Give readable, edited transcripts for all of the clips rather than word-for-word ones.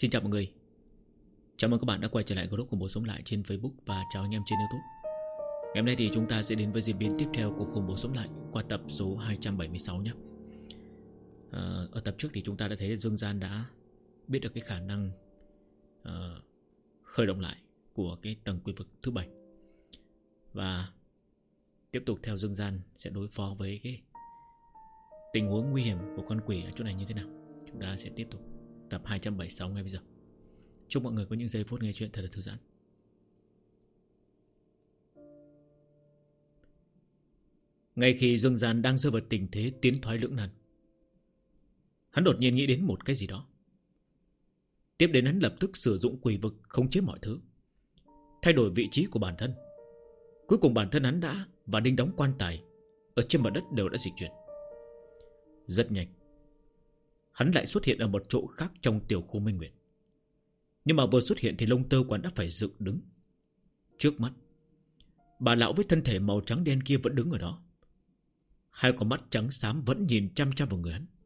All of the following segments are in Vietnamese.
Xin chào mọi người. Chào mừng các bạn đã quay trở lại group Khủng Bố Sống Lại trên Facebook và chào anh em trên YouTube. Ngày hôm nay thì chúng ta sẽ đến với diễn biến tiếp theo của Khủng Bố Sống Lại qua tập số 276 nhé. Ở tập trước thì chúng ta đã thấy Dương Gian đã biết được cái khả năng khởi động lại của cái tầng quỷ vực thứ 7. Và tiếp tục theo Dương Gian sẽ đối phó với cái tình huống nguy hiểm của con quỷ ở chỗ này như thế nào. Chúng ta sẽ tiếp tục tập 276 ngay bây giờ. Chúc mọi người có những giây phút nghe chuyện thật là thư giãn. Ngay khi Dương Gian đang rơi vào tình thế tiến thoái lưỡng nan, hắn đột nhiên nghĩ đến một cái gì đó. Tiếp đến hắn lập tức sử dụng quỷ vực khống chế mọi thứ, thay đổi vị trí của bản thân. Cuối cùng bản thân hắn đã và đinh đóng quan tài ở trên mặt đất đều đã dịch chuyển. Rất nhanh, hắn lại xuất hiện ở một chỗ khác trong tiểu khu Minh Nguyệt. Nhưng mà vừa xuất hiện thì lông tơ của hắn đã phải dựng đứng. Trước mắt, bà lão với thân thể màu trắng đen kia vẫn đứng ở đó. Hai con mắt trắng xám vẫn nhìn chăm chăm vào người hắn.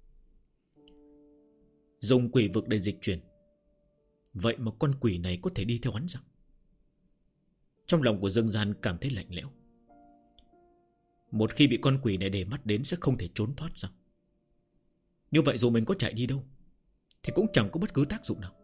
Dùng quỷ vực để dịch chuyển, vậy mà con quỷ này có thể đi theo hắn sao? Trong lòng của Dương Gian cảm thấy lạnh lẽo. Một khi bị con quỷ này để mắt đến sẽ không thể trốn thoát sao? Như vậy dù mình có chạy đi đâu thì cũng chẳng có bất cứ tác dụng nào.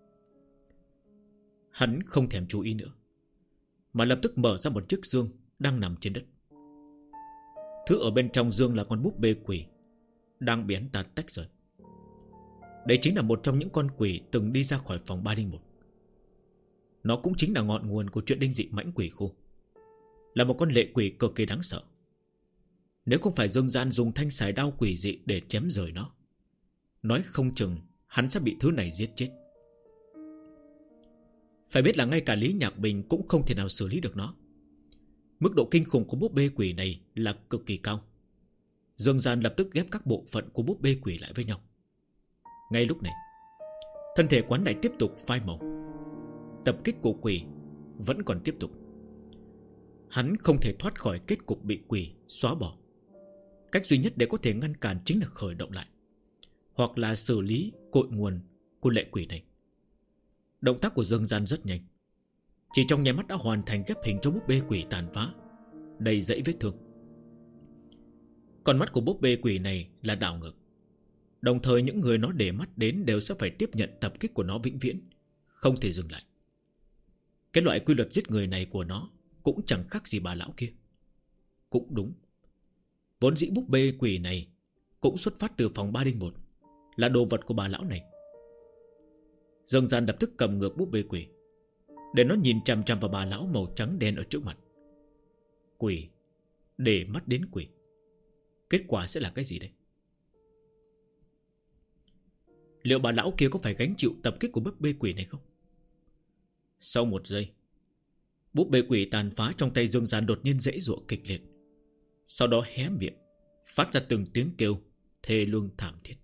Hắn không thèm chú ý nữa, mà lập tức mở ra một chiếc giường đang nằm trên đất. Thứ ở bên trong giường là con búp bê quỷ đang bị hắn ta tách rời. Đây chính là một trong những con quỷ từng đi ra khỏi phòng 301. Nó cũng chính là ngọn nguồn của chuyện đinh dị mãnh quỷ khu, là một con lệ quỷ cực kỳ đáng sợ. Nếu không phải Dương Gian dùng thanh sài đao quỷ dị để chém rời nó, nói không chừng hắn sẽ bị thứ này giết chết. Phải biết là ngay cả Lý Nhạc Bình cũng không thể nào xử lý được nó. Mức độ kinh khủng của búp bê quỷ này là cực kỳ cao. Dương Gian lập tức ghép các bộ phận của búp bê quỷ lại với nhau. Ngay lúc này, thân thể quán lại tiếp tục phai màu. Tập kích của quỷ vẫn còn tiếp tục. Hắn không thể thoát khỏi kết cục bị quỷ xóa bỏ. Cách duy nhất để có thể ngăn cản chính là khởi động lại, hoặc là xử lý cội nguồn của lệ quỷ này. Động tác của Dương Gian rất nhanh. Chỉ trong nháy mắt đã hoàn thành ghép hình cho búp bê quỷ tàn phá, đầy dẫy vết thương. Con mắt của búp bê quỷ này là đảo ngược. Đồng thời những người nó để mắt đến đều sẽ phải tiếp nhận tập kích của nó vĩnh viễn, không thể dừng lại. Cái loại quy luật giết người này của nó cũng chẳng khác gì bà lão kia. Cũng đúng, vốn dĩ búp bê quỷ này cũng xuất phát từ phòng 301, là đồ vật của bà lão này. Dương Gian lập tức cầm ngược búp bê quỷ để nó nhìn chằm chằm vào bà lão màu trắng đen ở trước mặt. Quỷ để mắt đến quỷ, kết quả sẽ là cái gì đây? Liệu bà lão kia có phải gánh chịu tập kích của búp bê quỷ này không? Sau một giây, búp bê quỷ tàn phá trong tay Dương Gian đột nhiên giãy giụa kịch liệt, sau đó hé miệng phát ra từng tiếng kêu thê lương thảm thiết.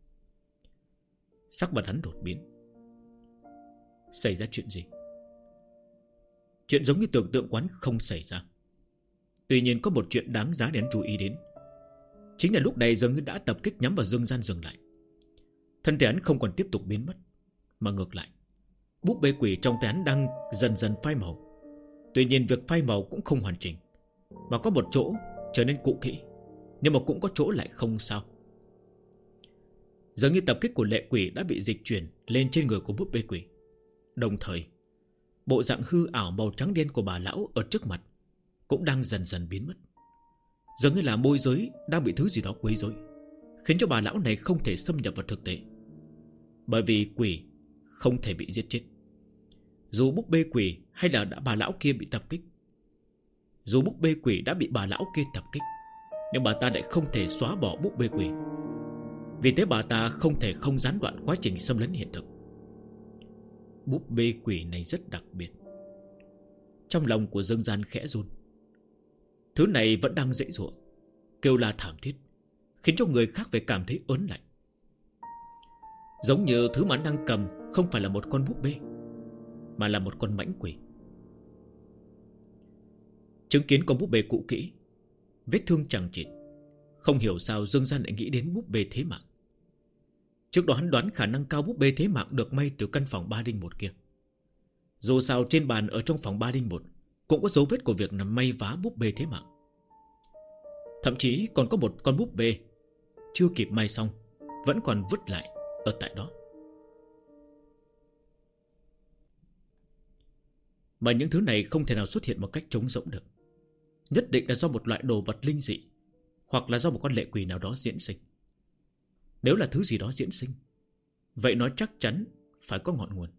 Sắc mặt hắn đột biến. Xảy ra chuyện gì? Chuyện giống như tưởng tượng quán không xảy ra. Tuy nhiên có một chuyện đáng giá để hắn chú ý đến. Chính là lúc này dường như đã tập kích nhắm vào Dương Gian dừng lại. Thân thể hắn không còn tiếp tục biến mất, mà ngược lại, búp bê quỷ trong tay hắn đang dần dần phai màu. Tuy nhiên việc phai màu cũng không hoàn chỉnh, mà có một chỗ trở nên cũ kỹ, nhưng mà cũng có chỗ lại không sao. Dường như tập kích của lệ quỷ đã bị dịch chuyển lên trên người của búp bê quỷ. Đồng thời, bộ dạng hư ảo màu trắng đen của bà lão ở trước mặt cũng đang dần dần biến mất. Dường như là môi giới đang bị thứ gì đó quấy rối, khiến cho bà lão này không thể xâm nhập vào thực tế. Bởi vì quỷ không thể bị giết chết, dù búp bê quỷ hay là bà lão kia bị tập kích. Dù búp bê quỷ đã bị bà lão kia tập kích, nhưng bà ta lại không thể xóa bỏ búp bê quỷ. Vì thế bà ta không thể không gián đoạn quá trình xâm lấn hiện thực. Búp bê quỷ này rất đặc biệt. Trong lòng của Dương Gian khẽ run. Thứ này vẫn đang giãy giụa, kêu la thảm thiết, khiến cho người khác phải cảm thấy ớn lạnh. Giống như thứ mà hắn đang cầm không phải là một con búp bê, mà là một con mãnh quỷ. Chứng kiến con búp bê cũ kỹ, vết thương chằng chịt, không hiểu sao Dương Gian lại nghĩ đến búp bê thế mạng. Trước đó hắn đoán khả năng cao búp bê thế mạng được may từ căn phòng 301 kia. Dù sao trên bàn ở trong phòng 301 cũng có dấu vết của việc nằm may vá búp bê thế mạng. Thậm chí còn có một con búp bê chưa kịp may xong vẫn còn vứt lại ở tại đó. Mà những thứ này không thể nào xuất hiện một cách trống rỗng được. Nhất định là do một loại đồ vật linh dị, hoặc là do một con lệ quỷ nào đó diễn sinh. Nếu là thứ gì đó diễn sinh, vậy nó chắc chắn phải có ngọn nguồn.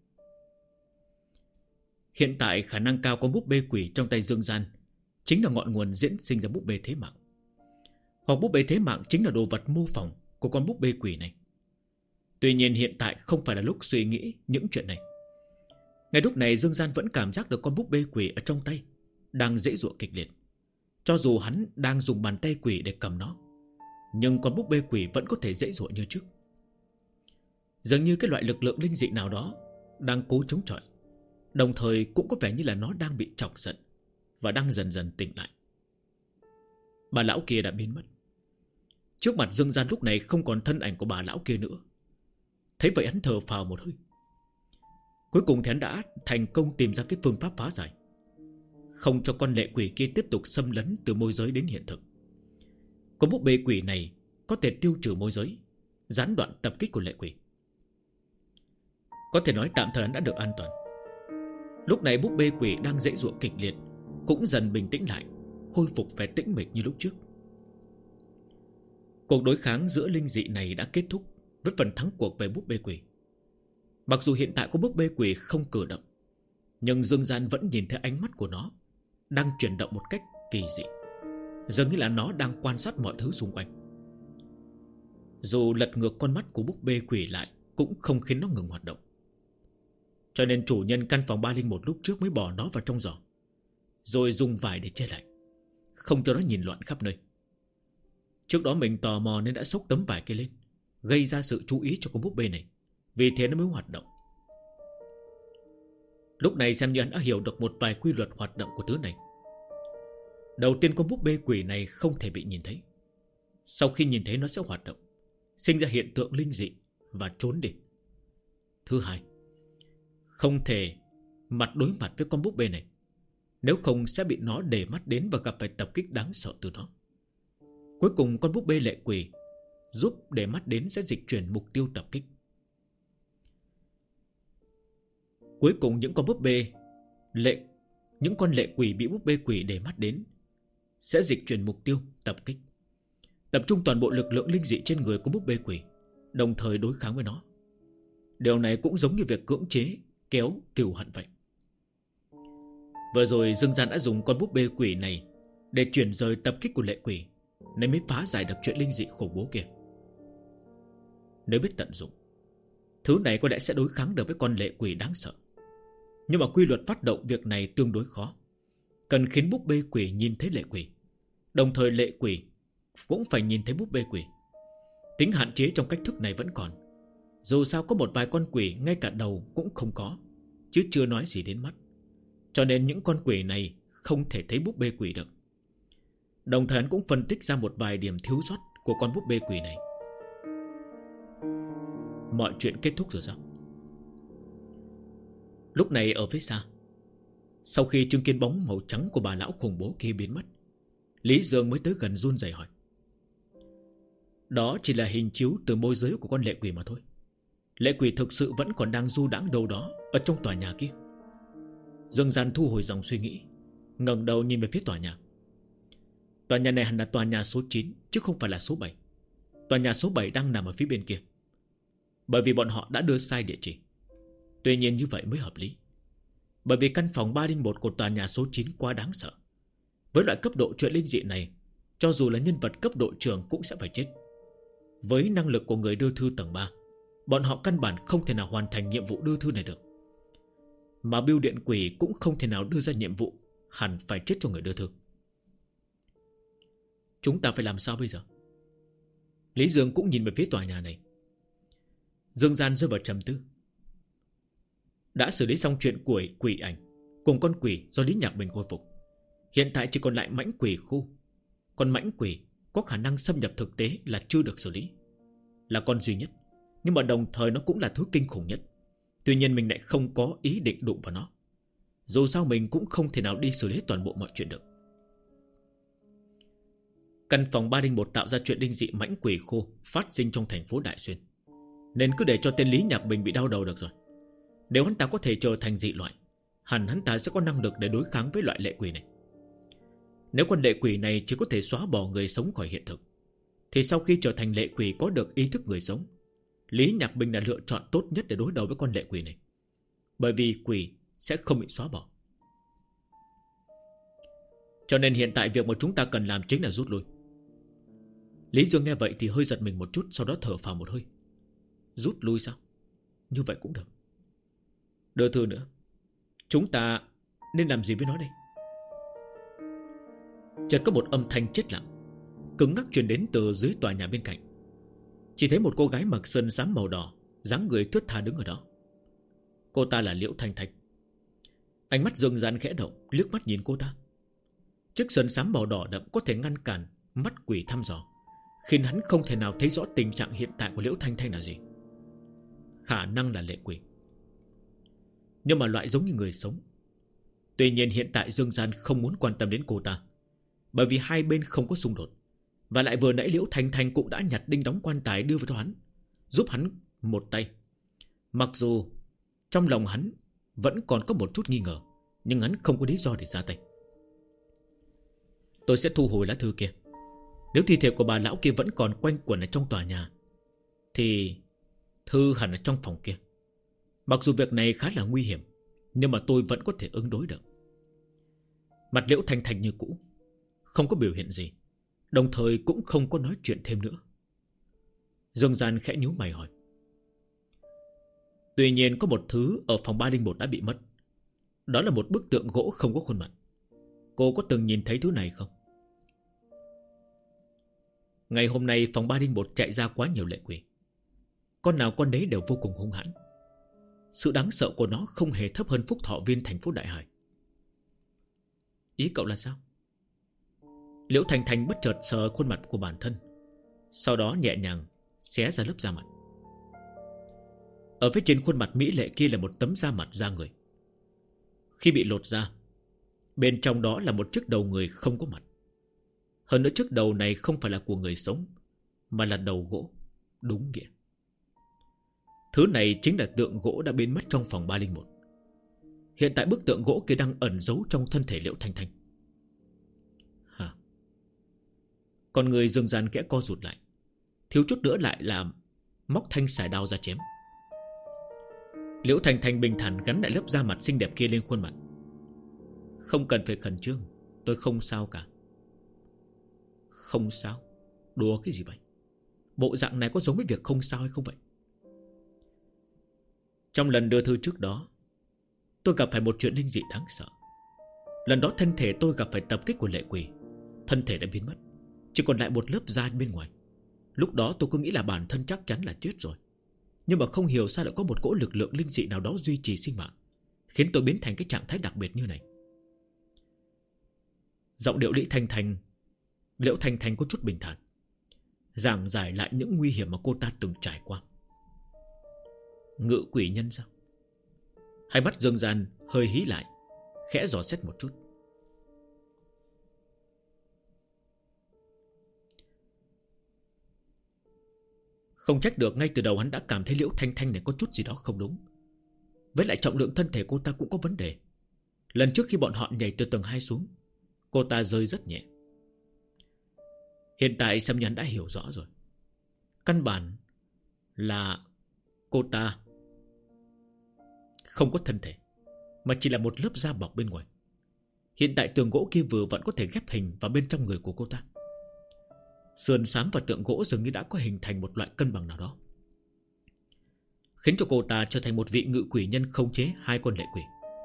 Hiện tại khả năng cao con búp bê quỷ trong tay Dương Gian chính là ngọn nguồn diễn sinh ra búp bê thế mạng. Hoặc búp bê thế mạng chính là đồ vật mô phỏng của con búp bê quỷ này. Tuy nhiên hiện tại không phải là lúc suy nghĩ những chuyện này. Ngay lúc này Dương Gian vẫn cảm giác được con búp bê quỷ ở trong tay đang giãy giụa kịch liệt. Cho dù hắn đang dùng bàn tay quỷ để cầm nó, nhưng con búp bê quỷ vẫn có thể giãy giụa như trước. Dường như cái loại lực lượng linh dị nào đó đang cố chống chọi, đồng thời cũng có vẻ như là nó đang bị chọc giận và đang dần dần tỉnh lại. Bà lão kia đã biến mất. Trước mặt Dương Gian lúc này không còn thân ảnh của bà lão kia nữa. Thấy vậy hắn thở phào một hơi. Cuối cùng thì hắn đã thành công tìm ra cái phương pháp phá giải, không cho con lệ quỷ kia tiếp tục xâm lấn từ môi giới đến hiện thực. Con búp bê quỷ này có thể tiêu trừ môi giới, gián đoạn tập kích của lệ quỷ. Có thể nói tạm thời hắn đã được an toàn. Lúc này búp bê quỷ đang giãy giụa kịch liệt cũng dần bình tĩnh lại, khôi phục vẻ tĩnh mịch như lúc trước. Cuộc đối kháng giữa linh dị này đã kết thúc với phần thắng cuộc về búp bê quỷ. Mặc dù hiện tại có búp bê quỷ không cử động, nhưng Dương Gian vẫn nhìn thấy ánh mắt của nó đang chuyển động một cách kỳ dị, dường như là nó đang quan sát mọi thứ xung quanh. Dù lật ngược con mắt của búp bê quỷ lại cũng không khiến nó ngừng hoạt động. Cho nên chủ nhân căn phòng 301 lúc trước mới bỏ nó vào trong giỏ, rồi dùng vải để che lại, không cho nó nhìn loạn khắp nơi. Trước đó mình tò mò nên đã xốc tấm vải kia lên, gây ra sự chú ý cho con búp bê này, vì thế nó mới hoạt động. Lúc này xem như hắn đã hiểu được một vài quy luật hoạt động của thứ này. Đầu tiên, con búp bê quỷ này không thể bị nhìn thấy. Sau khi nhìn thấy nó sẽ hoạt động, sinh ra hiện tượng linh dị và trốn đi. Thứ hai, không thể mặt đối mặt với con búp bê này, nếu không sẽ bị nó để mắt đến và gặp phải tập kích đáng sợ từ nó. Cuối cùng con búp bê lệ quỷ giúp để mắt đến sẽ dịch chuyển mục tiêu tập kích. Cuối cùng những con lệ quỷ bị búp bê quỷ để mắt đến sẽ dịch chuyển mục tiêu tập kích, tập trung toàn bộ lực lượng linh dị trên người của búp bê quỷ, đồng thời đối kháng với nó. Điều này cũng giống như việc cưỡng chế kéo cừu hận vậy. Vừa rồi Dương Gian đã dùng con búp bê quỷ này để chuyển rời tập kích của lệ quỷ, nên mới phá giải được chuyện linh dị khủng bố kia. Nếu biết tận dụng, thứ này có lẽ sẽ đối kháng được với con lệ quỷ đáng sợ. Nhưng mà quy luật phát động việc này tương đối khó, cần khiến búp bê quỷ nhìn thấy lệ quỷ, đồng thời lệ quỷ cũng phải nhìn thấy búp bê quỷ. Tính hạn chế trong cách thức này vẫn còn. Dù sao có một vài con quỷ ngay cả đầu cũng không có, chứ chưa nói gì đến mắt, cho nên những con quỷ này không thể thấy búp bê quỷ được. Đồng thời hắn cũng phân tích ra một vài điểm thiếu sót của con búp bê quỷ này. Mọi chuyện kết thúc rồi sao? Lúc này ở phía xa, sau khi chứng kiến bóng màu trắng của bà lão khủng bố kia biến mất, Lý Dương mới tới gần run rẩy hỏi: Đó chỉ là hình chiếu từ môi giới của con lệ quỷ mà thôi. Lệ quỷ thực sự vẫn còn đang du đãng đâu đó ở trong tòa nhà kia. Dương Gian thu hồi dòng suy nghĩ, ngẩng đầu nhìn về phía tòa nhà. Tòa nhà này hẳn là tòa nhà số 9 chứ không phải là số 7. Tòa nhà số 7 đang nằm ở phía bên kia, bởi vì bọn họ đã đưa sai địa chỉ. Tuy nhiên như vậy mới hợp lý, bởi vì căn phòng 301 của tòa nhà số 9 quá đáng sợ. Với loại cấp độ chuyện linh dị này, cho dù là nhân vật cấp độ trưởng cũng sẽ phải chết. Với năng lực của người đưa thư tầng 3, bọn họ căn bản không thể nào hoàn thành nhiệm vụ đưa thư này được. Mà bưu điện quỷ cũng không thể nào đưa ra nhiệm vụ hẳn phải chết cho người đưa thư. Chúng ta phải làm sao bây giờ? Lý Dương cũng nhìn về phía tòa nhà này. Dương Gian rơi vào trầm tư. Đã xử lý xong chuyện của quỷ ảnh cùng con quỷ do Lý Nhạc Bình khôi phục, hiện tại chỉ còn lại mãnh quỷ khu. Còn mãnh quỷ có khả năng xâm nhập thực tế là chưa được xử lý, là con duy nhất. Nhưng mà đồng thời nó cũng là thứ kinh khủng nhất. Tuy nhiên mình lại không có ý định đụng vào nó. Dù sao mình cũng không thể nào đi xử lý toàn bộ mọi chuyện được. Căn phòng 301 tạo ra chuyện linh dị mãnh quỷ khô phát sinh trong thành phố Đại Xuyên, nên cứ để cho tên Lý Nhạc Bình bị đau đầu được rồi. Nếu hắn ta có thể trở thành dị loại, hẳn hắn ta sẽ có năng lực để đối kháng với loại lệ quỷ này. Nếu con lệ quỷ này chỉ có thể xóa bỏ người sống khỏi hiện thực, thì sau khi trở thành lệ quỷ có được ý thức người sống, Lý Nhạc Bình là lựa chọn tốt nhất để đối đầu với con lệ quỷ này. Bởi vì quỷ sẽ không bị xóa bỏ. Cho nên hiện tại việc mà chúng ta cần làm chính là rút lui. Lý Dương nghe vậy thì hơi giật mình một chút, sau đó thở phào một hơi. Rút lui sao? Như vậy cũng được. Đưa thư nữa, chúng ta nên làm gì với nó đây? Chợt có một âm thanh chết lặng cứng ngắc truyền đến từ dưới tòa nhà bên cạnh. Chỉ thấy một cô gái mặc sơn xám màu đỏ, dáng người thướt tha đứng ở đó. Cô ta là Liễu Thanh Thanh. Ánh mắt Dương Gian khẽ động, liếc mắt nhìn cô ta. Chiếc sơn xám màu đỏ đậm có thể ngăn cản mắt quỷ thăm dò, khiến hắn không thể nào thấy rõ tình trạng hiện tại của Liễu Thanh Thanh là gì. Khả năng là lệ quỷ, nhưng mà loại giống như người sống. Tuy nhiên hiện tại Dương Gian không muốn quan tâm đến cô ta, bởi vì hai bên không có xung đột. Và lại vừa nãy Liễu Thanh Thanh cũng đã nhặt đinh đóng quan tài đưa vào cho hắn, giúp hắn một tay. Mặc dù trong lòng hắn vẫn còn có một chút nghi ngờ, nhưng hắn không có lý do để ra tay. Tôi sẽ thu hồi lá thư kia. Nếu thi thể của bà lão kia vẫn còn quanh quẩn ở trong tòa nhà, thì thư hẳn ở trong phòng kia. Mặc dù việc này khá là nguy hiểm, nhưng mà tôi vẫn có thể ứng đối được. Mặt Liễu Thanh Thanh như cũ, không có biểu hiện gì, đồng thời cũng không có nói chuyện thêm nữa. Dương Gian khẽ nhíu mày hỏi. Tuy nhiên có một thứ ở phòng 301 đã bị mất. Đó là một bức tượng gỗ không có khuôn mặt. Cô có từng nhìn thấy thứ này không? Ngày hôm nay phòng 301 chạy ra quá nhiều lệ quỷ. Con nào con đấy đều vô cùng hung hãn. Sự đáng sợ của nó không hề thấp hơn Phúc Thọ Viên thành phố Đại Hải. Ý cậu là sao? Liễu Thanh Thanh bất chợt sờ khuôn mặt của bản thân, sau đó nhẹ nhàng xé ra lớp da mặt. Ở phía trên khuôn mặt mỹ lệ kia là một tấm da mặt da người. Khi bị lột ra, bên trong đó là một chiếc đầu người không có mặt. Hơn nữa chiếc đầu này không phải là của người sống, mà là đầu gỗ, đúng nghĩa. Thứ này chính là tượng gỗ đã biến mất trong phòng 301. Hiện tại bức tượng gỗ kia đang ẩn giấu trong thân thể Liễu Thanh Thanh. Hả? Con người Dương Gian kẽ co rụt lại, thiếu chút nữa lại là móc thanh xài đao ra chém. Liễu Thanh Thanh bình thản gắn lại lớp da mặt xinh đẹp kia lên khuôn mặt. Không cần phải khẩn trương, tôi không sao cả. Không sao? Đùa cái gì vậy? Bộ dạng này có giống với việc không sao hay không vậy? Trong lần đưa thư trước đó, tôi gặp phải một chuyện linh dị đáng sợ. Lần đó thân thể tôi gặp phải tập kích của lệ quỷ. Thân thể đã biến mất, chỉ còn lại một lớp da bên ngoài. Lúc đó tôi cứ nghĩ là bản thân chắc chắn là chết rồi. Nhưng mà không hiểu sao lại có một cỗ lực lượng linh dị nào đó duy trì sinh mạng, khiến tôi biến thành cái trạng thái đặc biệt như này. Giọng điệu Liễu Thanh Thanh có chút bình thản, giảng giải lại những nguy hiểm mà cô ta từng trải qua. Ngự quỷ nhân sao? Hai mắt Dương Gian hơi hí lại, khẽ dò xét một chút. Không trách được, ngay từ đầu hắn đã cảm thấy Liễu Thanh Thanh này có chút gì đó không đúng. Với lại trọng lượng thân thể cô ta cũng có vấn đề. Lần trước khi bọn họ nhảy từ tầng 2 xuống, cô ta rơi rất nhẹ. Hiện tại xem như hắn đã hiểu rõ rồi. Căn bản là cô ta không có thân thể, mà chỉ là một lớp da bọc bên ngoài. Hiện tại tượng gỗ kia vừa vẫn có thể ghép hình vào bên trong người của cô ta. Sườn xám và tượng gỗ dường như đã có hình thành một loại cân bằng nào đó, khiến cho cô ta trở thành một vị ngự quỷ nhân khống chế hai con lệ quỷ.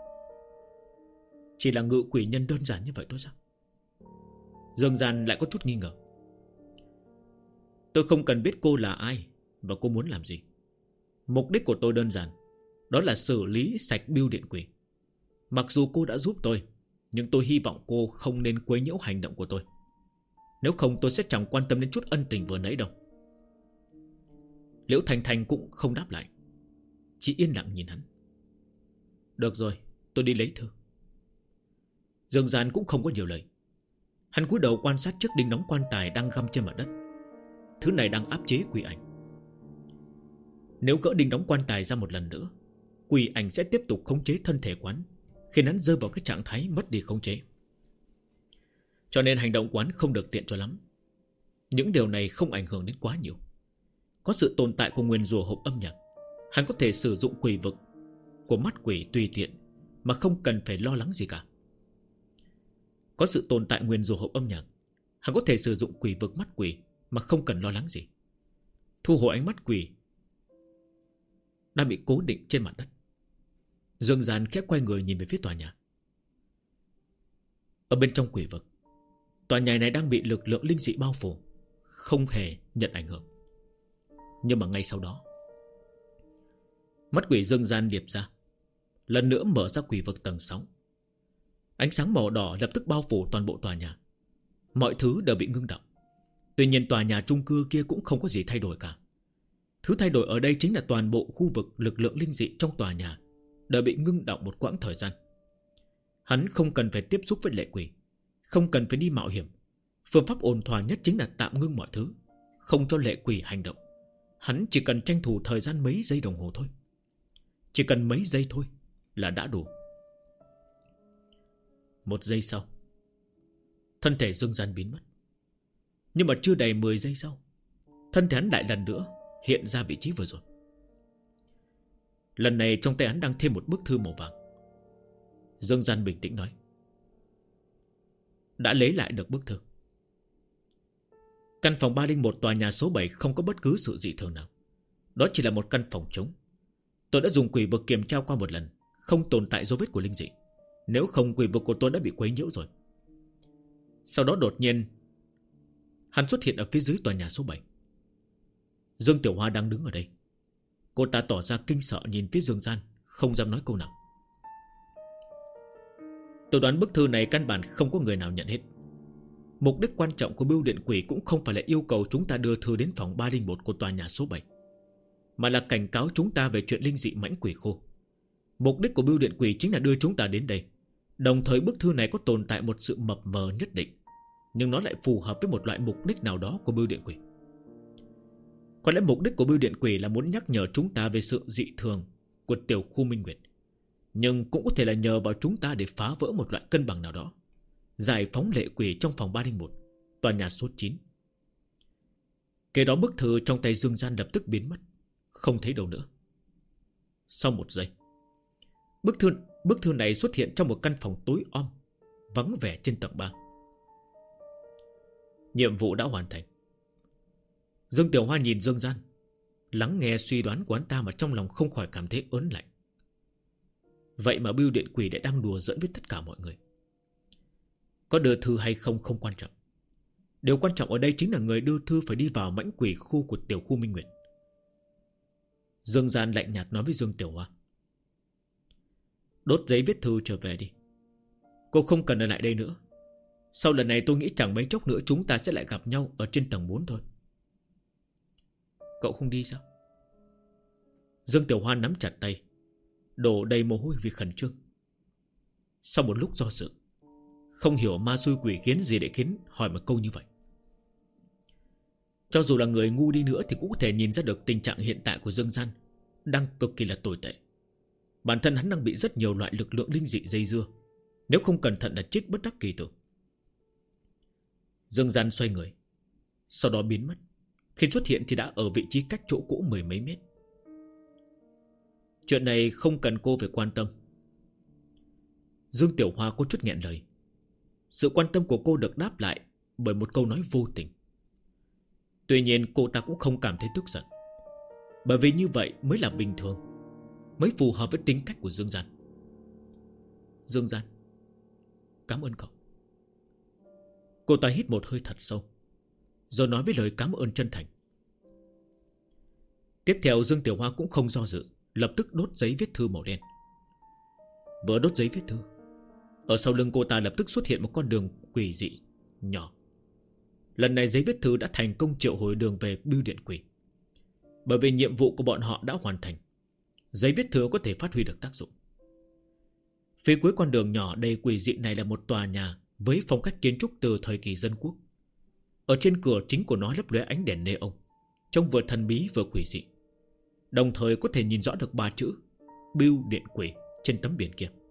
Chỉ là ngự quỷ nhân đơn giản như vậy thôi sao? Dương Gian lại có chút nghi ngờ. Tôi không cần biết cô là ai và cô muốn làm gì. Mục đích của tôi đơn giản, đó là xử lý sạch bưu điện quỷ. Mặc dù cô đã giúp tôi, nhưng tôi hy vọng cô không nên quấy nhiễu hành động của tôi. Nếu không tôi sẽ chẳng quan tâm đến chút ân tình vừa nãy đâu. Liễu Thanh Thanh cũng không đáp lại, chỉ yên lặng nhìn hắn. Được rồi, tôi đi lấy thư. Dương Gian cũng không có nhiều lời. Hắn cúi đầu quan sát chiếc đinh đóng quan tài đang găm trên mặt đất. Thứ này đang áp chế quỷ ảnh. Nếu gỡ đinh đóng quan tài ra một lần nữa, quỷ ảnh sẽ tiếp tục khống chế thân thể quán, khiến hắn rơi vào cái trạng thái mất đi khống chế. Cho nên hành động quán không được tiện cho lắm. Những điều này không ảnh hưởng đến quá nhiều. Có sự tồn tại của nguyền rủa hộp âm nhạc, hắn có thể sử dụng quỷ vực của mắt quỷ tùy tiện, mà không cần phải lo lắng gì cả. Có sự tồn tại nguyền rủa hộp âm nhạc, hắn có thể sử dụng quỷ vực mắt quỷ mà không cần lo lắng gì. Thu hồi ánh mắt quỷ đang bị cố định trên mặt đất. Dương Gian khẽ quay người nhìn về phía tòa nhà. Ở bên trong quỷ vực, tòa nhà này đang bị lực lượng linh dị bao phủ, không hề nhận ảnh hưởng. Nhưng mà ngay sau đó, mắt quỷ Dương Gian điệp ra, lần nữa mở ra quỷ vực tầng 6. Ánh sáng màu đỏ lập tức bao phủ toàn bộ tòa nhà. Mọi thứ đều bị ngưng động. Tuy nhiên tòa nhà chung cư kia cũng không có gì thay đổi cả. Thứ thay đổi ở đây chính là toàn bộ khu vực lực lượng linh dị trong tòa nhà đều bị ngưng động một quãng thời gian. Hắn không cần phải tiếp xúc với lệ quỷ, không cần phải đi mạo hiểm. Phương pháp ổn thỏa nhất chính là tạm ngưng mọi thứ, không cho lệ quỷ hành động. Hắn chỉ cần tranh thủ thời gian mấy giây đồng hồ thôi. Chỉ cần mấy giây thôi là đã đủ. Một giây sau, thân thể Dương Gian biến mất. Nhưng mà chưa đầy 10 giây sau, thân thể hắn lại lần nữa hiện ra vị trí vừa rồi. Lần này trong tay hắn đang thêm một bức thư màu vàng. Dương Gian bình tĩnh nói: đã lấy lại được bức thư. Căn phòng 301 tòa nhà số 7 không có bất cứ sự dị thường nào. Đó chỉ là một căn phòng trống. Tôi đã dùng quỷ vực kiểm tra qua một lần, không tồn tại dấu vết của linh dị. Nếu không quỷ vực của tôi đã bị quấy nhiễu rồi. Sau đó đột nhiên hắn xuất hiện ở phía dưới tòa nhà số 7. Dương Tiểu Hoa đang đứng ở đây. Cô ta tỏ ra kinh sợ nhìn phía Dương Gian, không dám nói câu nào. Tôi đoán bức thư này căn bản không có người nào nhận hết. Mục đích quan trọng của bưu điện quỷ cũng không phải là yêu cầu chúng ta đưa thư đến phòng 301 của tòa nhà số 7, mà là cảnh cáo chúng ta về chuyện linh dị mãnh quỷ khô. Mục đích của bưu điện quỷ chính là đưa chúng ta đến đây. Đồng thời bức thư này có tồn tại một sự mập mờ nhất định, nhưng nó lại phù hợp với một loại mục đích nào đó của bưu điện quỷ. Có lẽ mục đích của bưu điện quỷ là muốn nhắc nhở chúng ta về sự dị thường của tiểu khu Minh Nguyệt, nhưng cũng có thể là nhờ vào chúng ta để phá vỡ một loại cân bằng nào đó, giải phóng lệ quỷ trong phòng 301, tòa nhà số 9. Kế đó bức thư trong tay Dương Gian lập tức biến mất, không thấy đâu nữa. Sau một giây, bức thư này xuất hiện trong một căn phòng tối om, vắng vẻ trên tầng 3. Nhiệm vụ đã hoàn thành. Dương Tiểu Hoa nhìn Dương Gian, lắng nghe suy đoán của hắn ta mà trong lòng không khỏi cảm thấy ớn lạnh. Vậy mà bưu điện quỷ lại đang đùa giỡn với tất cả mọi người. Có đưa thư hay không không quan trọng. Điều quan trọng ở đây chính là người đưa thư phải đi vào mãnh quỷ khu của tiểu khu Minh Nguyệt. Dương Gian lạnh nhạt nói với Dương Tiểu Hoa: đốt giấy viết thư trở về đi. Cô không cần ở lại đây nữa. Sau lần này tôi nghĩ chẳng mấy chốc nữa chúng ta sẽ lại gặp nhau ở trên tầng 4 thôi. Cậu không đi sao? Dương Tiểu Hoa nắm chặt tay, đổ đầy mồ hôi vì khẩn trương. Sau một lúc do dự, không hiểu ma xui quỷ khiến gì để khiến hỏi một câu như vậy. Cho dù là người ngu đi nữa thì cũng có thể nhìn ra được tình trạng hiện tại của Dương Gian đang cực kỳ là tồi tệ. Bản thân hắn đang bị rất nhiều loại lực lượng linh dị dây dưa, nếu không cẩn thận là chết bất đắc kỳ tử. Dương Gian xoay người, sau đó biến mất. Khi xuất hiện thì đã ở vị trí cách chỗ cũ 10 mấy mét. Chuyện này không cần cô phải quan tâm. Dương Tiểu Hoa có chút nghẹn lời. Sự quan tâm của cô được đáp lại bởi một câu nói vô tình. Tuy nhiên cô ta cũng không cảm thấy tức giận, bởi vì như vậy mới là bình thường, mới phù hợp với tính cách của Dương Gian. Dương Gian, cảm ơn cậu. Cô ta hít một hơi thật sâu, rồi nói với lời cảm ơn chân thành. Tiếp theo Dương Tiểu Hoa cũng không do dự, lập tức đốt giấy viết thư màu đen. Vừa đốt giấy viết thư, ở sau lưng cô ta lập tức xuất hiện một con đường quỷ dị nhỏ. Lần này giấy viết thư đã thành công triệu hồi đường về bưu điện quỷ. Bởi vì nhiệm vụ của bọn họ đã hoàn thành. Giấy viết thư có thể phát huy được tác dụng. Phía cuối con đường nhỏ đầy quỷ dị này là một tòa nhà với phong cách kiến trúc từ thời kỳ dân quốc. Ở trên cửa chính của nó lấp lóe ánh đèn neon, trông vừa thần bí vừa quỷ dị. Đồng thời có thể nhìn rõ được 3 chữ Bưu Điện Quỷ trên tấm biển kia.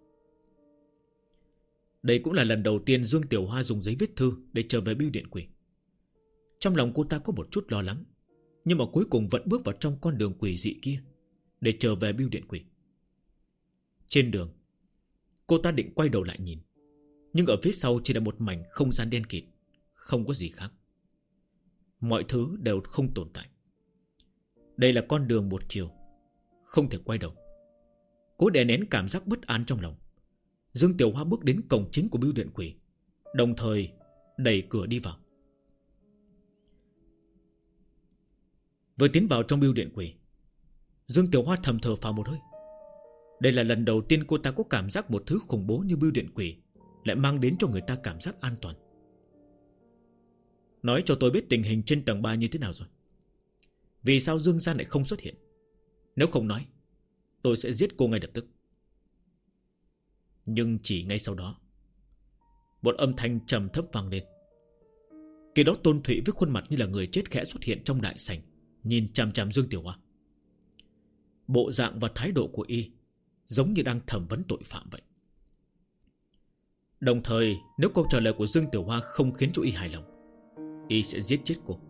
Đây cũng là lần đầu tiên Dương Tiểu Hoa dùng giấy viết thư để trở về Bưu Điện Quỷ. Trong lòng cô ta có một chút lo lắng, nhưng mà cuối cùng vẫn bước vào trong con đường quỷ dị kia để trở về Bưu Điện Quỷ. Trên đường, cô ta định quay đầu lại nhìn, nhưng ở phía sau chỉ là một mảnh không gian đen kịt, không có gì khác. Mọi thứ đều không tồn tại. Đây là con đường một chiều, không thể quay đầu. Cố đè nén cảm giác bất an trong lòng, Dương Tiểu Hoa bước đến cổng chính của Bưu Điện Quỷ, đồng thời đẩy cửa đi vào. Vừa tiến vào trong Bưu Điện Quỷ, Dương Tiểu Hoa thầm thở phào một hơi. Đây là lần đầu tiên cô ta có cảm giác một thứ khủng bố như Bưu Điện Quỷ lại mang đến cho người ta cảm giác an toàn. Nói cho tôi biết tình hình trên tầng 3 như thế nào rồi. Vì sao Dương Gian lại không xuất hiện? Nếu không nói, tôi sẽ giết cô ngay lập tức. Nhưng chỉ ngay sau đó, một âm thanh trầm thấp vang lên. Khi đó Tôn Thụy với khuôn mặt như là người chết khẽ xuất hiện trong đại sảnh, nhìn chằm chằm Dương Tiểu Hoa. Bộ dạng và thái độ của y giống như đang thẩm vấn tội phạm vậy. Đồng thời, nếu câu trả lời của Dương Tiểu Hoa không khiến cho y hài lòng, y sẽ giết chết cô.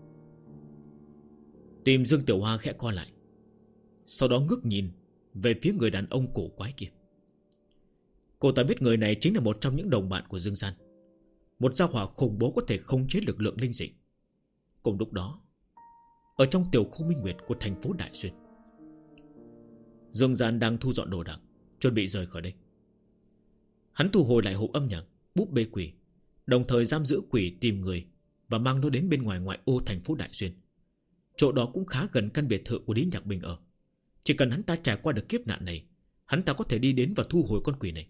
Tim Dương Tiểu Hoa khẽ co lại, sau đó ngước nhìn về phía người đàn ông cổ quái kia. Cô ta biết người này chính là một trong những đồng bạn của Dương Gian, một gia hỏa khủng bố có thể khống chế lực lượng linh dị. Cùng lúc đó, ở trong tiểu khu Minh Nguyệt của thành phố Đại Xuyên, Dương Gian đang thu dọn đồ đạc, chuẩn bị rời khỏi đây. Hắn thu hồi lại hộp âm nhạc, búp bê quỷ, đồng thời giam giữ quỷ tìm người và mang nó đến bên ngoài ngoại ô thành phố Đại Xuyên. Chỗ đó cũng khá gần căn biệt thự của Lý Nhạc Bình ở. Chỉ cần hắn ta trải qua được kiếp nạn này, hắn ta có thể đi đến và thu hồi con quỷ này.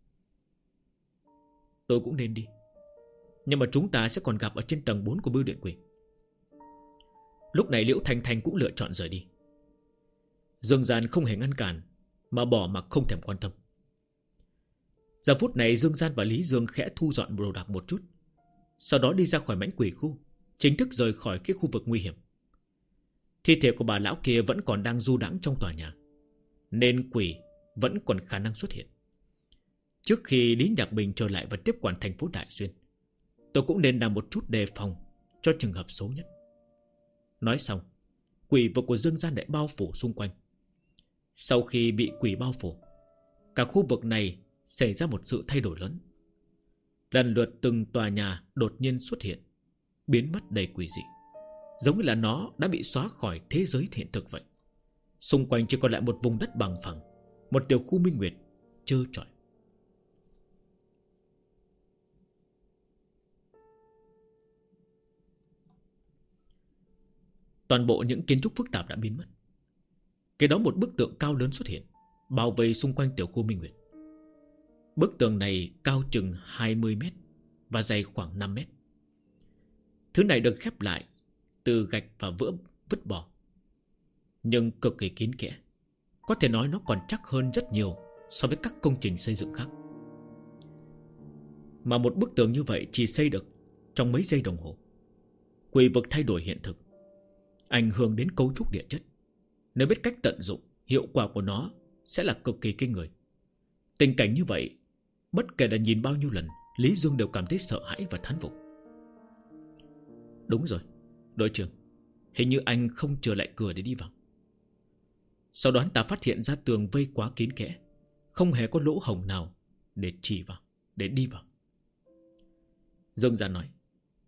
Tôi cũng nên đi, nhưng mà chúng ta sẽ còn gặp ở trên tầng 4 của Bưu Điện Quỷ. Lúc này Liễu Thanh Thanh cũng lựa chọn rời đi. Dương Gian không hề ngăn cản, mà bỏ mặc không thèm quan tâm. Giờ phút này Dương Gian và Lý Dương khẽ thu dọn đồ đạc một chút, sau đó đi ra khỏi mãnh quỷ khu, chính thức rời khỏi cái khu vực nguy hiểm. Thi thể của bà lão kia vẫn còn đang du đãng trong tòa nhà, nên quỷ vẫn còn khả năng xuất hiện. Trước khi Lý Nhạc Bình trở lại và tiếp quản thành phố Đại Xuyên, tôi cũng nên làm một chút đề phòng cho trường hợp xấu nhất. Nói xong, quỷ vực của Dương Gian lại bao phủ xung quanh. Sau khi bị quỷ bao phủ, cả khu vực này xảy ra một sự thay đổi lớn. Lần lượt từng tòa nhà đột nhiên xuất hiện, biến mất đầy quỷ dị, giống như là nó đã bị xóa khỏi thế giới hiện thực vậy. Xung quanh chỉ còn lại một vùng đất bằng phẳng, một tiểu khu Minh Nguyệt trơ trọi. Toàn bộ những kiến trúc phức tạp đã biến mất. Kế đó một bức tượng cao lớn xuất hiện, bao vây xung quanh tiểu khu Minh Nguyệt. Bức tường này cao chừng 20 mét và dày khoảng 5 mét. Thứ này được khép lại từ gạch và vứt bỏ, nhưng cực kỳ kín kẽ. Có thể nói nó còn chắc hơn rất nhiều so với các công trình xây dựng khác. Mà một bức tường như vậy chỉ xây được trong mấy giây đồng hồ. Quỷ vực thay đổi hiện thực, ảnh hưởng đến cấu trúc địa chất. Nếu biết cách tận dụng, hiệu quả của nó sẽ là cực kỳ kinh người. Tình cảnh như vậy, bất kể là nhìn bao nhiêu lần, Lý Dương đều cảm thấy sợ hãi và thán phục. Đúng rồi, đội trưởng, hình như anh không trở lại cửa để đi vào. Sau đó anh ta phát hiện ra tường vây quá kín kẽ, không hề có lỗ hổng nào để chỉ vào, để đi vào. Dương Gian nói,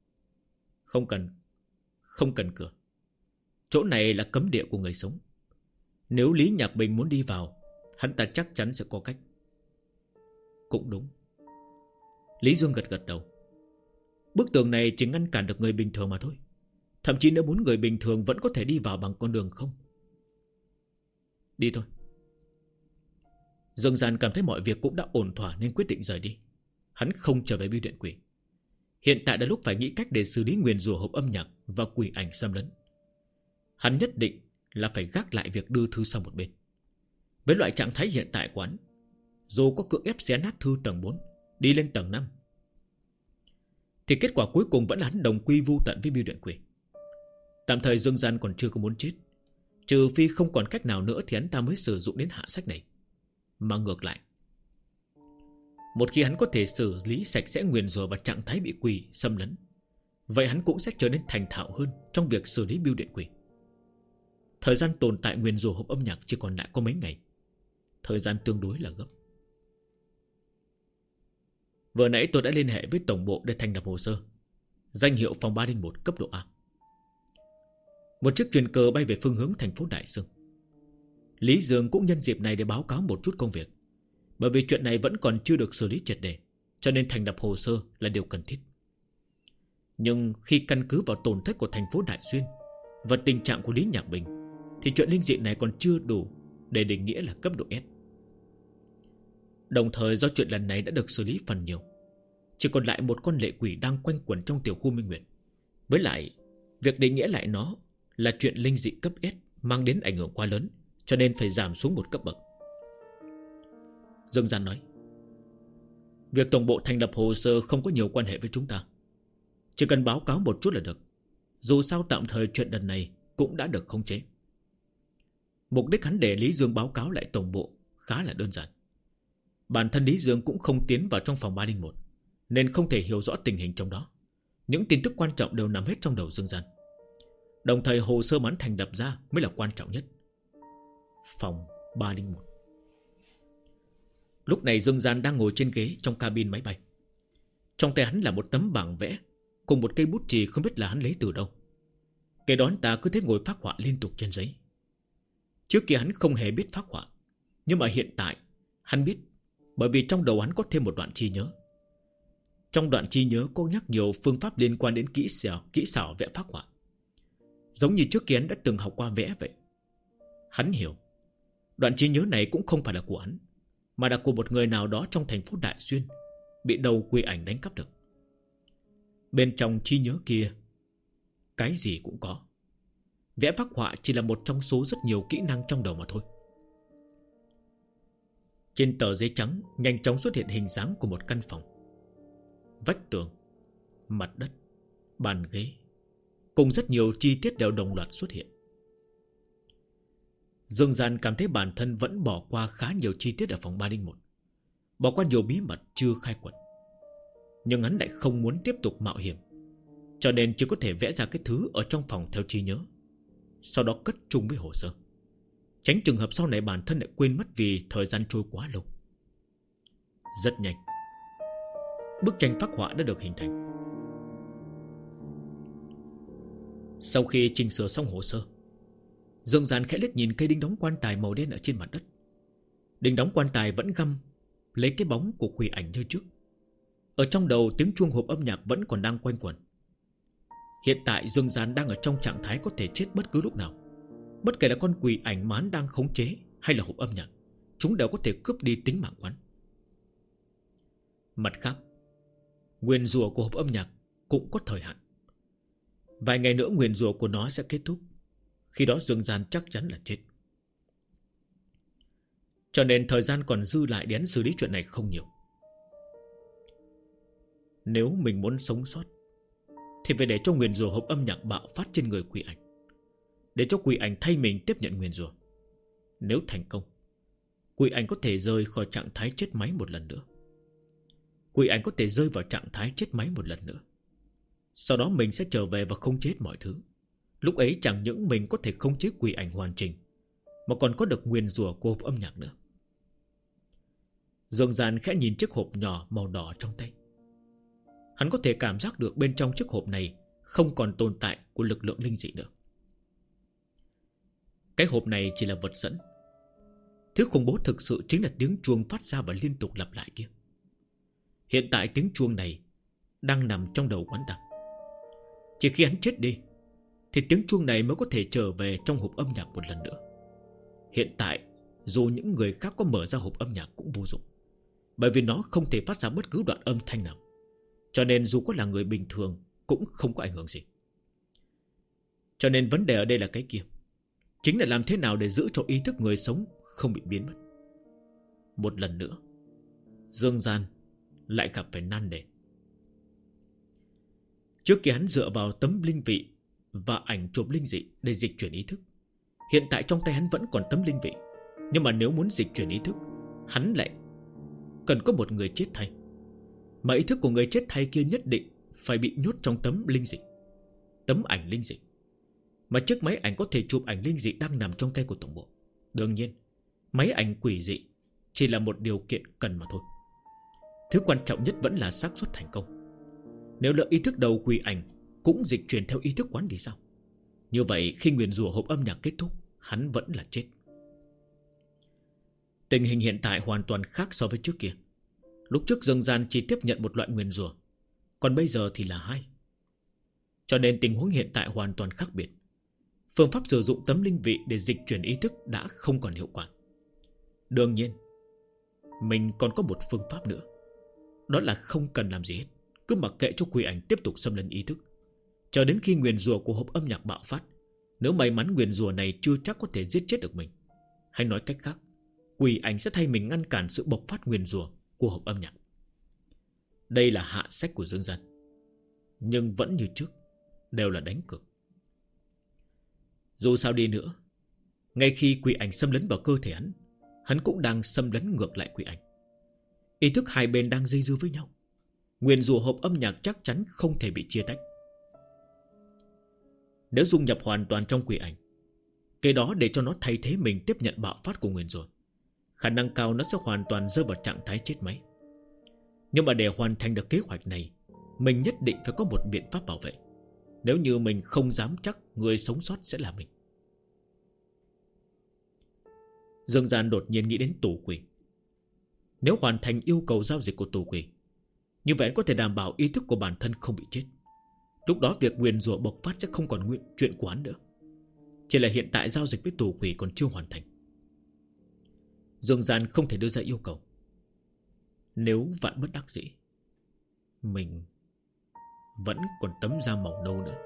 Không cần cửa. Chỗ này là cấm địa của người sống. Nếu Lý Nhạc Bình muốn đi vào, hắn ta chắc chắn sẽ có cách. Cũng đúng. Lý Dương gật đầu. Bức tường này chỉ ngăn cản được người bình thường mà thôi. Thậm chí nếu muốn người bình thường vẫn có thể đi vào bằng con đường không. Đi thôi. Dương Gian cảm thấy mọi việc cũng đã ổn thỏa nên quyết định rời đi. Hắn không trở về Bưu Điện Quỷ. Hiện tại đã lúc phải nghĩ cách để xử lý nguyền rủa hộp âm nhạc và quỷ ảnh xâm lấn. Hắn nhất định là phải gác lại việc đưa thư sang một bên. Với loại trạng thái hiện tại của hắn, dù có cưỡng ép xé nát thư tầng 4 đi lên tầng 5, thì kết quả cuối cùng vẫn là hắn đồng quy vu tận với Bưu Điện Quỷ. Tạm thời Dương Gian còn chưa có muốn chết, trừ phi không còn cách nào nữa thì hắn ta mới sử dụng đến hạ sách này. Mà ngược lại, một khi hắn có thể xử lý sạch sẽ nguyền rủa và trạng thái bị quỷ xâm lấn, vậy hắn cũng sẽ trở nên thành thạo hơn trong việc xử lý Bưu Điện Quỷ. Thời gian tồn tại nguyền rủa hộp âm nhạc chỉ còn lại có mấy ngày, thời gian tương đối là gấp. Vừa nãy tôi đã liên hệ với tổng bộ để thành lập hồ sơ, danh hiệu phòng 301 cấp độ A. Một chiếc chuyên cơ bay về phương hướng thành phố Đại Sương. Lý Dương cũng nhân dịp này để báo cáo một chút công việc, bởi vì chuyện này vẫn còn chưa được xử lý triệt để, cho nên thành lập hồ sơ là điều cần thiết. Nhưng khi căn cứ vào tổn thất của thành phố Đại Xuyên và tình trạng của Lý Nhạc Bình, thì chuyện linh dị này còn chưa đủ để định nghĩa là cấp độ S. Đồng thời do chuyện lần này đã được xử lý phần nhiều, chỉ còn lại một con lệ quỷ đang quanh quẩn trong tiểu khu Minh Nguyệt. Với lại, việc định nghĩa lại nó là chuyện linh dị cấp S mang đến ảnh hưởng quá lớn, cho nên phải giảm xuống một cấp bậc. Dương Gian nói, việc tổng bộ thành lập hồ sơ không có nhiều quan hệ với chúng ta, chỉ cần báo cáo một chút là được. Dù sao tạm thời chuyện lần này cũng đã được khống chế. Mục đích hắn để Lý Dương báo cáo lại tổng bộ khá là đơn giản. Bản thân Lý Dương cũng không tiến vào trong phòng 301, nên không thể hiểu rõ tình hình trong đó. Những tin tức quan trọng đều nằm hết trong đầu Dương Gian. Đồng thời hồ sơ mà hắn thành lập ra mới là quan trọng nhất. Phòng 301. Lúc này Dương Gian đang ngồi trên ghế trong cabin máy bay. Trong tay hắn là một tấm bảng vẽ cùng một cây bút chì không biết là hắn lấy từ đâu. Cái đó hắn ta cứ thế ngồi phác họa liên tục trên giấy. Trước kia hắn không hề biết phác họa, nhưng mà hiện tại hắn biết, bởi vì trong đầu hắn có thêm một đoạn trí nhớ. Trong đoạn trí nhớ có nhắc nhiều phương pháp liên quan đến kỹ xảo vẽ phác họa, giống như trước kia hắn đã từng học qua vẽ vậy. Hắn hiểu đoạn trí nhớ này cũng không phải là của hắn, mà là của một người nào đó trong thành phố Đại Xuyên bị đầu quỷ ảnh đánh cắp được. Bên trong trí nhớ kia cái gì cũng có. Vẽ phác họa chỉ là một trong số rất nhiều kỹ năng trong đầu mà thôi. Trên tờ giấy trắng nhanh chóng xuất hiện hình dáng của một căn phòng. Vách tường, mặt đất, bàn ghế, cùng rất nhiều chi tiết đều đồng loạt xuất hiện. Dương Gian cảm thấy bản thân vẫn bỏ qua khá nhiều chi tiết ở phòng 301, bỏ qua nhiều bí mật chưa khai quật. Nhưng hắn lại không muốn tiếp tục mạo hiểm, cho nên chỉ có thể vẽ ra cái thứ ở trong phòng theo trí nhớ, sau đó cất chung với hồ sơ, tránh trường hợp sau này bản thân lại quên mất vì thời gian trôi quá lâu. Rất nhanh, bức tranh phác họa đã được hình thành. Sau khi chỉnh sửa xong hồ sơ, Dương Gian khẽ liếc nhìn cây đinh đóng quan tài màu đen ở trên mặt đất. Đinh đóng quan tài vẫn găm lấy cái bóng của quỷ ảnh như trước. Ở trong đầu tiếng chuông hộp âm nhạc vẫn còn đang quanh quẩn. Hiện tại Dương Gian đang ở trong trạng thái có thể chết bất cứ lúc nào. Bất kể là con quỷ ảnh mán đang khống chế hay là hộp âm nhạc, chúng đều có thể cướp đi tính mạng quán. Mặt khác, nguyền rủa của hộp âm nhạc cũng có thời hạn. Vài ngày nữa nguyền rủa của nó sẽ kết thúc. Khi đó Dương Gian chắc chắn là chết. Cho nên thời gian còn dư lại đến xử lý chuyện này không nhiều. Nếu mình muốn sống sót thì phải để cho nguyền rủa hộp âm nhạc bạo phát trên người quỷ ảnh, để cho quỷ ảnh thay mình tiếp nhận nguyền rủa. Nếu thành công, quỷ ảnh có thể rời khỏi trạng thái chết máy một lần nữa. Quỷ ảnh có thể rơi vào trạng thái chết máy một lần nữa. Sau đó mình sẽ trở về và không chết mọi thứ. Lúc ấy chẳng những mình có thể khống chế quỷ ảnh hoàn chỉnh, mà còn có được nguyền rủa của hộp âm nhạc nữa. Dương Gian khẽ nhìn chiếc hộp nhỏ màu đỏ trong tay. Hắn có thể cảm giác được bên trong chiếc hộp này không còn tồn tại của lực lượng linh dị nữa. Cái hộp này chỉ là vật dẫn. Thứ khủng bố thực sự chính là tiếng chuông phát ra và liên tục lặp lại kia. Hiện tại tiếng chuông này đang nằm trong đầu quán ta. Chỉ khi hắn chết đi thì tiếng chuông này mới có thể trở về trong hộp âm nhạc một lần nữa. Hiện tại dù những người khác có mở ra hộp âm nhạc cũng vô dụng, bởi vì nó không thể phát ra bất cứ đoạn âm thanh nào. Cho nên dù có là người bình thường cũng không có ảnh hưởng gì. Cho nên vấn đề ở đây là cái kia. chính là làm thế nào để giữ cho ý thức người sống không bị biến mất. Một lần nữa Dương Gian lại gặp phải nan đề. Trước kia hắn dựa vào tấm linh vị và ảnh chụp linh dị để dịch chuyển ý thức. Hiện tại trong tay hắn vẫn còn tấm linh vị, nhưng mà nếu muốn dịch chuyển ý thức, hắn lại cần có một người chết thay. Mà ý thức của người chết thay kia nhất định phải bị nhốt trong tấm linh dị, tấm ảnh linh dị. Mà chiếc máy ảnh có thể chụp ảnh linh dị đang nằm trong tay của tổng bộ. Đương nhiên máy ảnh quỷ dị chỉ là một điều kiện cần mà thôi. Thứ quan trọng nhất vẫn là xác suất thành công. Nếu lỡ ý thức đầu quỷ ảnh cũng dịch chuyển theo ý thức quán thì sao? Như vậy khi nguyền rủa hộp âm nhạc kết thúc, hắn vẫn là chết. Tình hình hiện tại hoàn toàn khác so với trước kia. Lúc trước Dương Gian chỉ tiếp nhận một loại nguyền rủa, còn bây giờ thì là hai. Cho nên tình huống hiện tại hoàn toàn khác biệt. Phương pháp sử dụng tấm linh vị để dịch chuyển ý thức đã không còn hiệu quả. Đương nhiên mình còn có một phương pháp nữa. Đó là không cần làm gì hết, cứ mặc kệ cho quỷ ảnh tiếp tục xâm lấn ý thức, chờ đến khi nguyền rủa của hộp âm nhạc bạo phát. Nếu may mắn nguyền rủa này chưa chắc có thể giết chết được mình. Hay nói cách khác, quỷ ảnh sẽ thay mình ngăn cản sự bộc phát nguyền rủa của hộp âm nhạc. Đây là hạ sách của Dương Gian, nhưng vẫn như trước, đều là đánh cược. Dù sao đi nữa, ngay khi quỷ ảnh xâm lấn vào cơ thể hắn cũng đang xâm lấn ngược lại quỷ ảnh. Ý thức hai bên đang dây dưa với nhau. Nguyền rủa hộp âm nhạc chắc chắn không thể bị chia tách. Nếu dung nhập hoàn toàn trong quỷ ảnh, cái đó để cho nó thay thế mình tiếp nhận bạo phát của nguyền rủa, khả năng cao nó sẽ hoàn toàn rơi vào trạng thái chết máy. Nhưng mà để hoàn thành được kế hoạch này, mình nhất định phải có một biện pháp bảo vệ. Nếu như mình không dám chắc người sống sót sẽ là mình. Dương Gian đột nhiên nghĩ đến tù quỷ. Nếu hoàn thành yêu cầu giao dịch của tù quỷ, như vậy có thể đảm bảo ý thức của bản thân không bị chết. Lúc đó việc nguyền rủa bộc phát sẽ không còn chuyện của hắn nữa. Chỉ là hiện tại giao dịch với tù quỷ còn chưa hoàn thành. Dương Gian không thể đưa ra yêu cầu. Nếu vạn bất đắc dĩ, mình vẫn còn tấm da màu nâu nữa.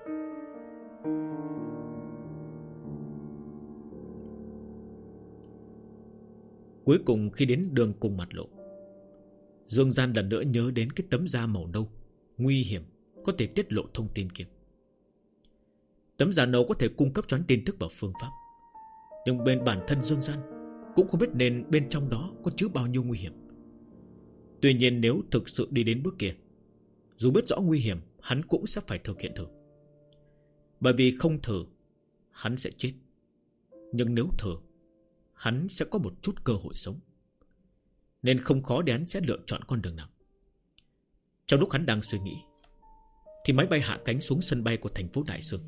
Cuối cùng khi đến đường cùng mặt lộ, Dương Gian lần nữa nhớ đến cái tấm da màu nâu nguy hiểm, có thể tiết lộ thông tin kia. Tấm da nâu có thể cung cấp cho hắn tin tức và phương pháp, nhưng bên bản thân Dương Gian cũng không biết nên bên trong đó có chứa bao nhiêu nguy hiểm. Tuy nhiên nếu thực sự đi đến bước kia, dù biết rõ nguy hiểm, hắn cũng sẽ phải thực hiện thử. Bởi vì không thử hắn sẽ chết, nhưng nếu thử hắn sẽ có một chút cơ hội sống. Nên không khó để hắn sẽ lựa chọn con đường nào. Trong lúc hắn đang suy nghĩ thì máy bay hạ cánh xuống sân bay của thành phố Đại Sương.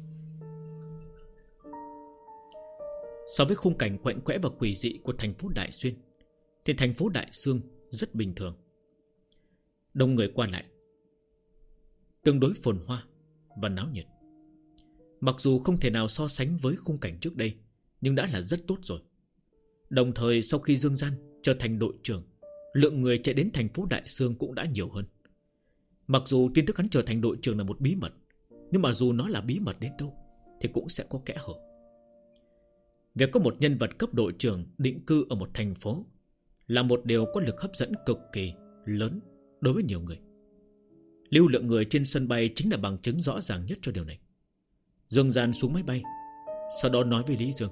So với khung cảnh quạnh quẽ và quỷ dị của thành phố Đại Xuyên, thì thành phố Đại Sương rất bình thường. Đông người qua lại, tương đối phồn hoa và náo nhiệt. Mặc dù không thể nào so sánh với khung cảnh trước đây, nhưng đã là rất tốt rồi. Đồng thời sau khi Dương Gian trở thành đội trưởng, lượng người chạy đến thành phố Đại Sương cũng đã nhiều hơn. Mặc dù tin tức hắn trở thành đội trưởng là một bí mật, nhưng mà dù nó là bí mật đến đâu thì cũng sẽ có kẽ hở. Việc có một nhân vật cấp đội trưởng định cư ở một thành phố là một điều có lực hấp dẫn cực kỳ lớn đối với nhiều người. Lưu lượng người trên sân bay chính là bằng chứng rõ ràng nhất cho điều này. Dương Gian xuống máy bay, sau đó nói với Lý Dương: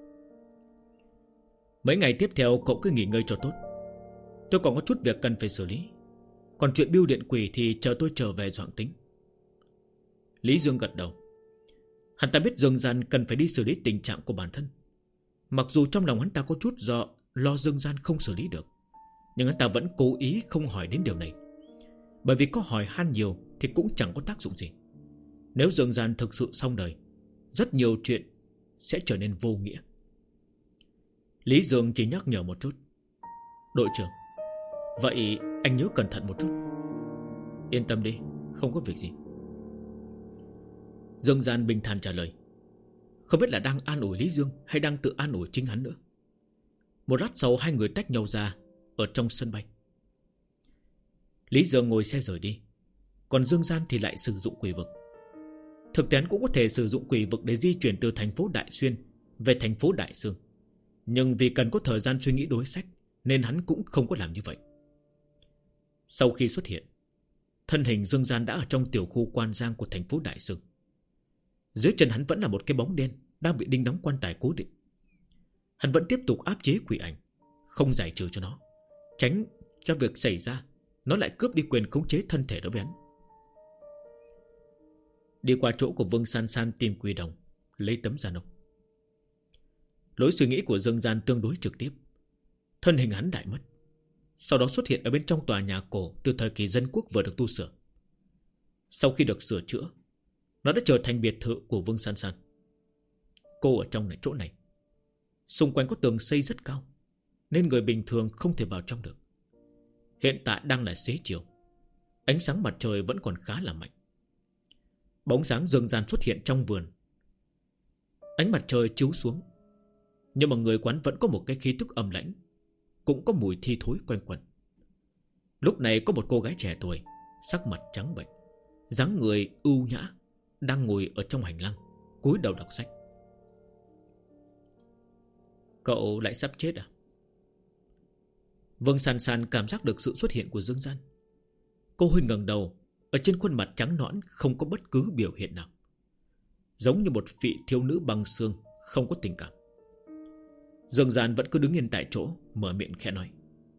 mấy ngày tiếp theo cậu cứ nghỉ ngơi cho tốt, tôi còn có chút việc cần phải xử lý. Còn chuyện bưu điện quỷ thì chờ tôi trở về dọn tính. Lý Dương gật đầu. Hắn ta biết Dương Gian cần phải đi xử lý tình trạng của bản thân. Mặc dù trong lòng hắn ta có chút lo Dương Gian không xử lý được, nhưng hắn ta vẫn cố ý không hỏi đến điều này. Bởi vì có hỏi han nhiều thì cũng chẳng có tác dụng gì. Nếu Dương Gian thực sự xong đời, rất nhiều chuyện sẽ trở nên vô nghĩa. Lý Dương chỉ nhắc nhở một chút: đội trưởng, vậy anh nhớ cẩn thận một chút. Yên tâm đi, không có việc gì. Dương Gian bình thản trả lời, không biết là đang an ủi Lý Dương hay đang tự an ủi chính hắn nữa. Một lát sau hai người tách nhau ra ở trong sân bay. Lý Dương ngồi xe rời đi, còn Dương Gian thì lại sử dụng quỷ vực. Thực tế cũng có thể sử dụng quỷ vực để di chuyển từ thành phố Đại Xuyên về thành phố Đại Sương. Nhưng vì cần có thời gian suy nghĩ đối sách nên hắn cũng không có làm như vậy. Sau khi xuất hiện, thân hình Dương Gian đã ở trong tiểu khu quan giang của thành phố Đại Sương. Dưới chân hắn vẫn là một cái bóng đen đang bị đinh đóng quan tài cố định. Hắn vẫn tiếp tục áp chế quỷ ảnh, không giải trừ cho nó, tránh cho việc xảy ra nó lại cướp đi quyền khống chế thân thể đối với hắn. Đi qua chỗ của Vương San San tìm quỷ đồng, lấy tấm da nâu. Lối suy nghĩ của Dương Gian tương đối trực tiếp. Thân hình hắn đại mất, sau đó xuất hiện ở bên trong tòa nhà cổ từ thời kỳ dân quốc vừa được tu sửa. Sau khi được sửa chữa, nó đã trở thành biệt thự của Vương San San. Cô ở trong chỗ này. Xung quanh có tường xây rất cao, nên người bình thường không thể vào trong được. Hiện tại đang là xế chiều, ánh sáng mặt trời vẫn còn khá là mạnh. Bóng dáng Dương Gian xuất hiện trong vườn. Ánh mặt trời chiếu xuống, nhưng mà người quán vẫn có một cái khí tức âm lãnh, cũng có mùi thi thối quanh quẩn. Lúc này có một cô gái trẻ tuổi, sắc mặt trắng bệch, dáng người ưu nhã, đang ngồi ở trong hành lang, cúi đầu đọc sách. Cậu lại sắp chết à? Vương San San cảm giác được sự xuất hiện của Dương Gian. Cô hơi ngẩng đầu, ở trên khuôn mặt trắng nõn không có bất cứ biểu hiện nào, giống như một vị thiếu nữ băng xương, không có tình cảm. Dương Gian vẫn cứ đứng yên tại chỗ, mở miệng khẽ nói: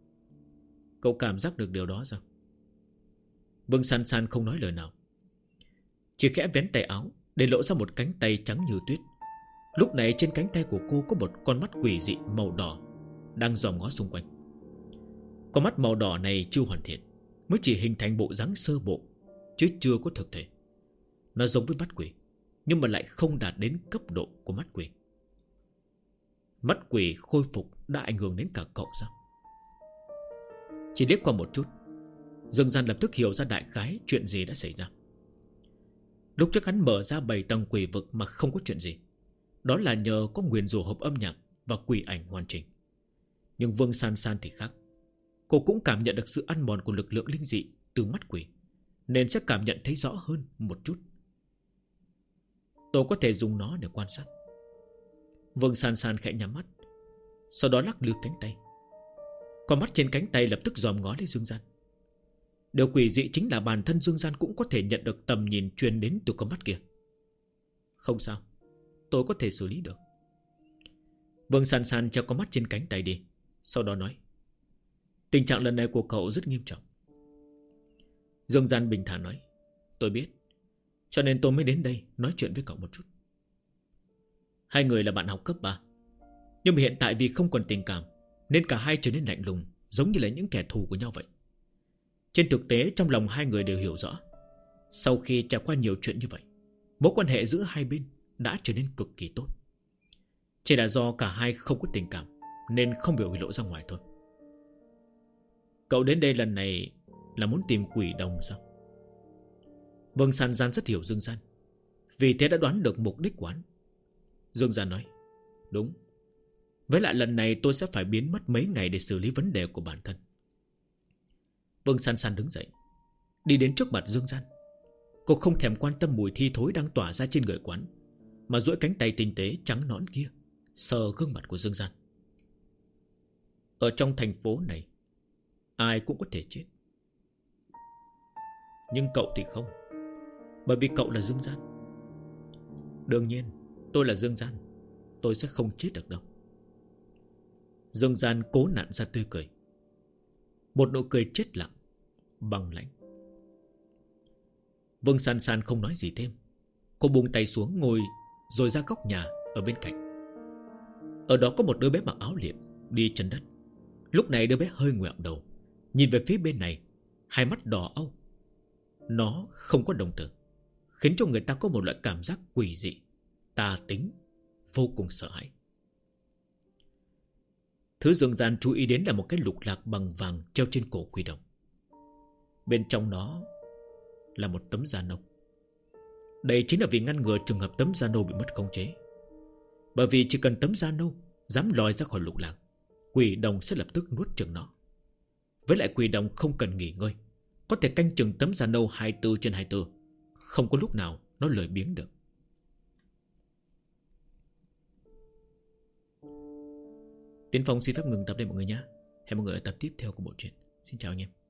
Cậu cảm giác được điều đó sao? Vương San San không nói lời nào, chỉ khẽ vén tay áo để lộ ra một cánh tay trắng như tuyết. Lúc này trên cánh tay của cô có một con mắt quỷ dị màu đỏ đang dòm ngó xung quanh. Con mắt màu đỏ này chưa hoàn thiện, mới chỉ hình thành bộ dáng sơ bộ, chứ chưa có thực thể. Nó giống với mắt quỷ, nhưng mà lại không đạt đến cấp độ của mắt quỷ. Mắt quỷ khôi phục đã ảnh hưởng đến cả cậu sao? Chỉ liếc qua một chút, Dương Gian lập tức hiểu ra đại khái chuyện gì đã xảy ra. Lúc trước hắn mở ra 7 tầng quỷ vực mà không có chuyện gì, đó là nhờ có nguyền rủa hộp âm nhạc và quỷ ảnh hoàn chỉnh. Nhưng Vương San San thì khác. Cô cũng cảm nhận được sự ăn mòn của lực lượng linh dị từ mắt quỷ, nên sẽ cảm nhận thấy rõ hơn một chút. Tôi có thể dùng nó để quan sát. Vương San San khẽ nhắm mắt, sau đó lắc lư cánh tay. Con mắt trên cánh tay lập tức dòm ngó lên Dương Gian. Điều quỷ dị chính là bản thân Dương Gian cũng có thể nhận được tầm nhìn truyền đến từ con mắt kia. Không sao, tôi có thể xử lý được. Vương San San cho con mắt trên cánh tay đi, sau đó nói: Tình trạng lần này của cậu rất nghiêm trọng. Dương Gian bình thản nói: Tôi biết, cho nên tôi mới đến đây nói chuyện với cậu một chút. Hai người là bạn học cấp 3, nhưng mà hiện tại vì không còn tình cảm nên cả hai trở nên lạnh lùng, giống như là những kẻ thù của nhau vậy. Trên thực tế trong lòng hai người đều hiểu rõ, sau khi trải qua nhiều chuyện như vậy, mối quan hệ giữa hai bên đã trở nên cực kỳ tốt. Chỉ là do cả hai không có tình cảm nên không biểu lộ ra ngoài thôi. Cậu đến đây lần này là muốn tìm quỷ đồng sao? Vương San Gian rất hiểu Dương Gian, vì thế đã đoán được mục đích của hắn. Dương Gian nói: Đúng, với lại lần này tôi sẽ phải biến mất mấy ngày để xử lý vấn đề của bản thân. Vương San San đứng dậy, đi đến trước mặt Dương Gian. Cô không thèm quan tâm mùi thi thối đang tỏa ra trên người quán, mà duỗi cánh tay tinh tế trắng nõn kia sờ gương mặt của Dương Gian. Ở trong thành phố này, ai cũng có thể chết, nhưng cậu thì không, bởi vì cậu là Dương Gian. Đương nhiên tôi là Dương Gian, tôi sẽ không chết được đâu. Dương Gian cố nặn ra tươi cười, một nụ cười chết lặng, băng lãnh. Vương San San không nói gì thêm. Cô buông tay xuống ngồi rồi ra góc nhà ở bên cạnh. Ở đó có một đứa bé mặc áo liệm đi chân đất. Lúc này đứa bé hơi ngoẹo đầu, nhìn về phía bên này, hai mắt đỏ au. Nó không có đồng tử, khiến cho người ta có một loại cảm giác quỷ dị, tà tính, vô cùng sợ hãi. Thứ Dương Gian chú ý đến là một cái lục lạc bằng vàng treo trên cổ quỷ đồng. Bên trong nó là một tấm da nâu. Đây chính là vì ngăn ngừa trường hợp tấm da nâu bị mất khống chế. Bởi vì chỉ cần tấm da nâu dám lòi ra khỏi lục lạc, quỷ đồng sẽ lập tức nuốt chửng nó. Với lại quỷ đồng không cần nghỉ ngơi, có thể canh chừng tấm da nâu 24/24, không có lúc nào nó lười biếng được. Tiến Phong xin phép ngừng tập đây mọi người nhé. Hẹn mọi người ở tập tiếp theo của bộ truyện. Xin chào anh em.